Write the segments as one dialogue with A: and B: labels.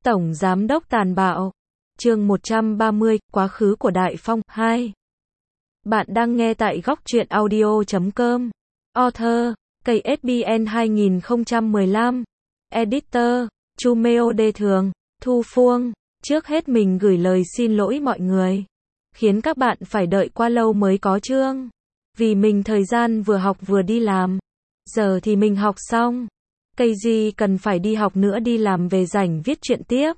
A: Tổng Giám đốc tàn bạo. Chương 130, Quá khứ của Đại Phong 2. Bạn đang nghe tại góc truyện audio.com. Author, KSBN 2015. Editor, Chumeo Đê Thường, Thu Phương. Trước hết mình gửi lời xin lỗi mọi người. Khiến các bạn phải đợi qua lâu mới có chương. Vì mình thời gian vừa học vừa đi làm. Giờ thì mình học xong. Cây gì cần phải đi học nữa đi làm về rảnh viết truyện tiếp.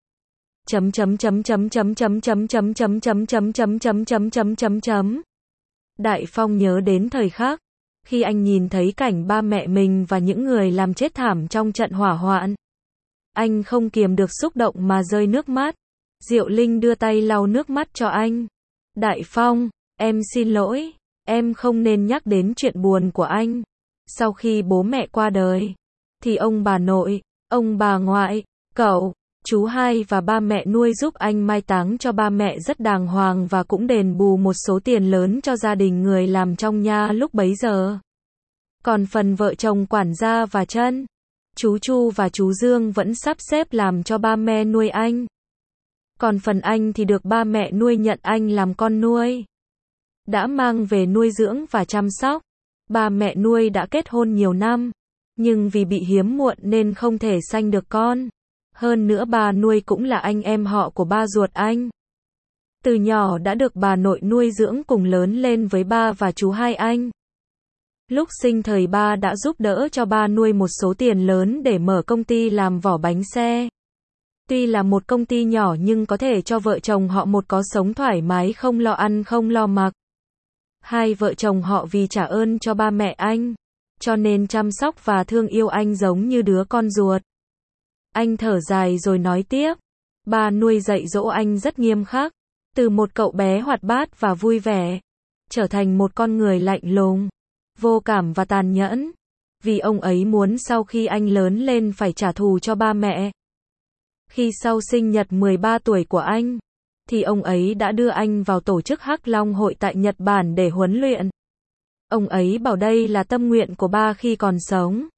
A: Đại Phong nhớ đến thời khắc khi anh nhìn thấy cảnh ba mẹ mình và những người làm chết thảm trong trận hỏa hoạn. Anh không kiềm được xúc động mà rơi nước mắt. Diệu Linh đưa tay lau nước mắt cho anh. Đại Phong, em xin lỗi, em không nên nhắc đến chuyện buồn của anh. Sau khi bố mẹ qua đời, thì ông bà nội, ông bà ngoại, cậu, chú hai và ba mẹ nuôi giúp anh mai táng cho ba mẹ rất đàng hoàng và cũng đền bù một số tiền lớn cho gia đình người làm trong nhà lúc bấy giờ. Còn phần vợ chồng quản gia và Trân, chú Chu và chú Dương vẫn sắp xếp làm cho ba mẹ nuôi anh. Còn phần anh thì được ba mẹ nuôi nhận anh làm con nuôi. Đã mang về nuôi dưỡng và chăm sóc. Ba mẹ nuôi đã kết hôn nhiều năm, nhưng vì bị hiếm muộn nên không thể sanh được con. Hơn nữa bà nuôi cũng là anh em họ của ba ruột anh. Từ nhỏ đã được bà nội nuôi dưỡng cùng lớn lên với ba và chú hai anh. Lúc sinh thời ba đã giúp đỡ cho ba nuôi một số tiền lớn để mở công ty làm vỏ bánh xe. Tuy là một công ty nhỏ nhưng có thể cho vợ chồng họ một có sống thoải mái không lo ăn không lo mặc. Hai vợ chồng họ vì trả ơn cho ba mẹ anh, cho nên chăm sóc và thương yêu anh giống như đứa con ruột. Anh thở dài rồi nói tiếp. Ba nuôi dạy dỗ anh rất nghiêm khắc. Từ một cậu bé hoạt bát và vui vẻ, trở thành một con người lạnh lùng, vô cảm và tàn nhẫn. Vì ông ấy muốn sau khi anh lớn lên phải trả thù cho ba mẹ. Khi sau sinh nhật 13 tuổi của anh, thì ông ấy đã đưa anh vào tổ chức Hắc Long Hội tại Nhật Bản để huấn luyện. Ông ấy bảo đây là tâm nguyện của ba khi còn sống.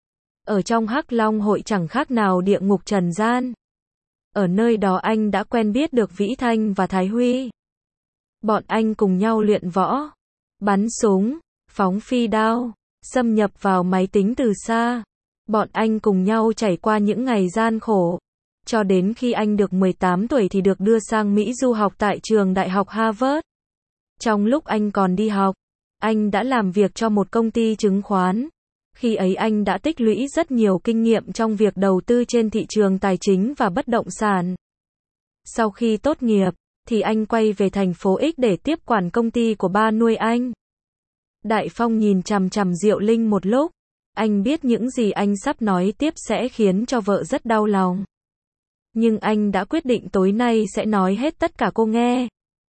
A: Ở trong Hắc Long Hội chẳng khác nào địa ngục trần gian. Ở nơi đó anh đã quen biết được Vĩ Thanh và Thái Huy. Bọn anh cùng nhau luyện võ, bắn súng, phóng phi đao, xâm nhập vào máy tính từ xa. Bọn anh cùng nhau trải qua những ngày gian khổ. Cho đến khi anh được 18 tuổi thì được đưa sang Mỹ du học tại trường đại học Harvard. Trong lúc anh còn đi học, anh đã làm việc cho một công ty chứng khoán. Khi ấy anh đã tích lũy rất nhiều kinh nghiệm trong việc đầu tư trên thị trường tài chính và bất động sản. Sau khi tốt nghiệp, thì anh quay về thành phố X để tiếp quản công ty của ba nuôi anh. Đại Phong nhìn chằm chằm Diệu Linh một lúc. Anh biết những gì anh sắp nói tiếp sẽ khiến cho vợ rất đau lòng. Nhưng anh đã quyết định tối nay sẽ nói hết tất cả cô nghe.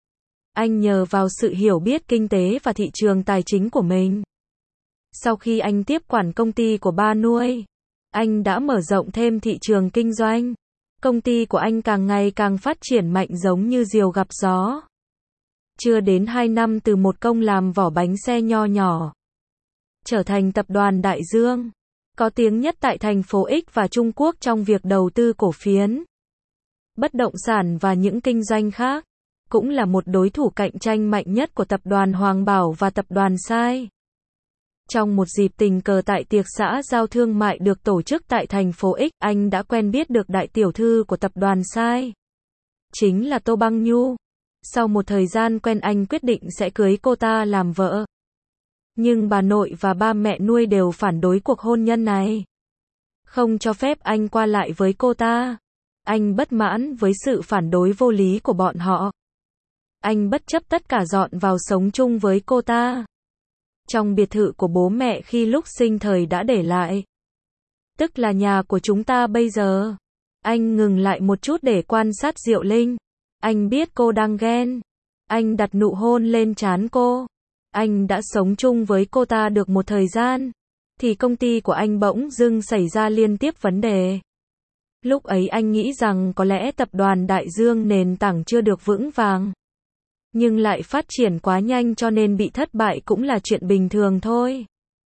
A: Anh nhờ vào sự hiểu biết kinh tế và thị trường tài chính của mình. Sau khi anh tiếp quản công ty của ba nuôi, anh đã mở rộng thêm thị trường kinh doanh. Công ty của anh càng ngày càng phát triển mạnh giống như diều gặp gió. Chưa đến 2 năm từ một công làm vỏ bánh xe nho nhỏ, trở thành tập đoàn Đại Dương, có tiếng nhất tại thành phố X và Trung Quốc trong việc đầu tư cổ phiến, bất động sản và những kinh doanh khác. Cũng là một đối thủ cạnh tranh mạnh nhất của tập đoàn Hoàng Bảo và tập đoàn Sai. Trong một dịp tình cờ tại tiệc xã giao thương mại được tổ chức tại thành phố X, anh đã quen biết được đại tiểu thư của tập đoàn Sai. Chính là Tô Băng Nhu. Sau một thời gian quen anh quyết định sẽ cưới cô ta làm vợ. Nhưng bà nội và ba mẹ nuôi đều phản đối cuộc hôn nhân này. Không cho phép anh qua lại với cô ta. Anh bất mãn với sự phản đối vô lý của bọn họ. Anh bất chấp tất cả dọn vào sống chung với cô ta. Trong biệt thự của bố mẹ khi lúc sinh thời đã để lại. Tức là nhà của chúng ta bây giờ. Anh ngừng lại một chút để quan sát Diệu Linh. Anh biết cô đang ghen. Anh đặt nụ hôn lên trán cô. Anh đã sống chung với cô ta được một thời gian. Thì công ty của anh bỗng dưng xảy ra liên tiếp vấn đề. Lúc ấy anh nghĩ rằng có lẽ tập đoàn Đại Dương nền tảng chưa được vững vàng. Nhưng lại phát triển quá nhanh cho nên bị thất bại cũng là chuyện bình thường thôi.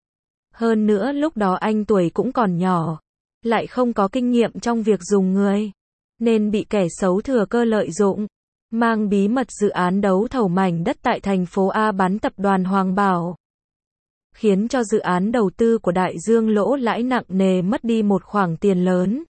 A: Hơn nữa lúc đó anh tuổi cũng còn nhỏ, lại không có kinh nghiệm trong việc dùng người, nên bị kẻ xấu thừa cơ lợi dụng, mang bí mật dự án đấu thầu mảnh đất tại thành phố A bán tập đoàn Hoàng Bảo, khiến cho dự án đầu tư của Đại Dương lỗ lãi nặng nề, mất đi một khoản tiền lớn,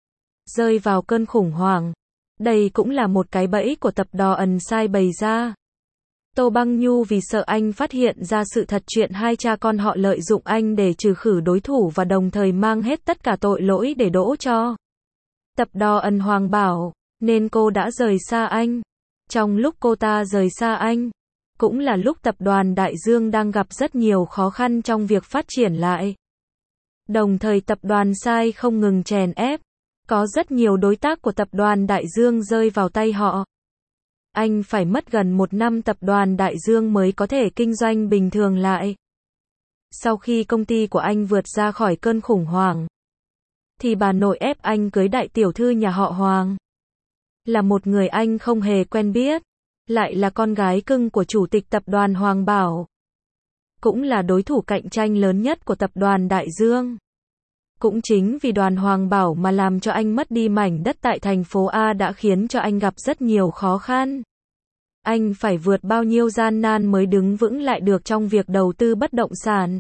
A: rơi vào cơn khủng hoảng. Đây cũng là một cái bẫy của tập đoàn sai bày ra. Tô Băng Nhu vì sợ anh phát hiện ra sự thật chuyện hai cha con họ lợi dụng anh để trừ khử đối thủ và đồng thời mang hết tất cả tội lỗi để đổ cho tập đoàn Hoàng Bảo, nên cô đã rời xa anh. Trong lúc cô ta rời xa anh, cũng là lúc tập đoàn Đại Dương đang gặp rất nhiều khó khăn trong việc phát triển lại. Đồng thời tập đoàn sai không ngừng chèn ép, có rất nhiều đối tác của tập đoàn Đại Dương rơi vào tay họ. Anh phải mất gần 1 năm tập đoàn Đại Dương mới có thể kinh doanh bình thường lại. Sau khi công ty của anh vượt ra khỏi cơn khủng hoảng, thì bà nội ép anh cưới đại tiểu thư nhà họ Hoàng. Là một người anh không hề quen biết, lại là con gái cưng của chủ tịch tập đoàn Hoàng Bảo. Cũng là đối thủ cạnh tranh lớn nhất của tập đoàn Đại Dương. Cũng chính vì đoàn Hoàng Bảo mà làm cho anh mất đi mảnh đất tại thành phố A đã khiến cho anh gặp rất nhiều khó khăn. Anh phải vượt bao nhiêu gian nan mới đứng vững lại được trong việc đầu tư bất động sản.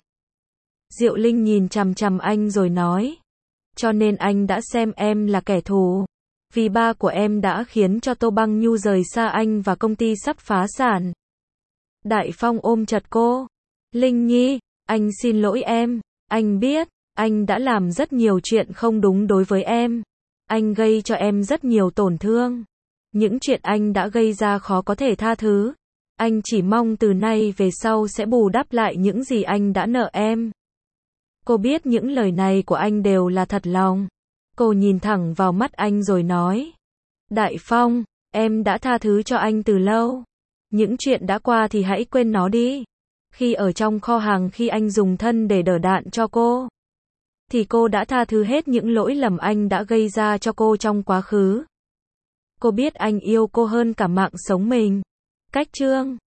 A: Diệu Linh nhìn chằm chằm anh rồi nói. Cho nên anh đã xem em là kẻ thù. Vì ba của em đã khiến cho Tô Băng Nhu rời xa anh và công ty sắp phá sản. Đại Phong ôm chặt cô. Linh Nhi, anh xin lỗi em. Anh biết, anh đã làm rất nhiều chuyện không đúng đối với em. Anh gây cho em rất nhiều tổn thương. Những chuyện anh đã gây ra khó có thể tha thứ. Anh chỉ mong từ nay về sau sẽ bù đắp lại những gì anh đã nợ em. Cô biết những lời này của anh đều là thật lòng. Cô nhìn thẳng vào mắt anh rồi nói. Đại Phong, em đã tha thứ cho anh từ lâu. Những chuyện đã qua thì hãy quên nó đi. Khi ở trong kho hàng khi anh dùng thân để đỡ đạn cho cô, thì cô đã tha thứ hết những lỗi lầm anh đã gây ra cho cô trong quá khứ. Cô biết anh yêu cô hơn cả mạng sống mình. Cách chương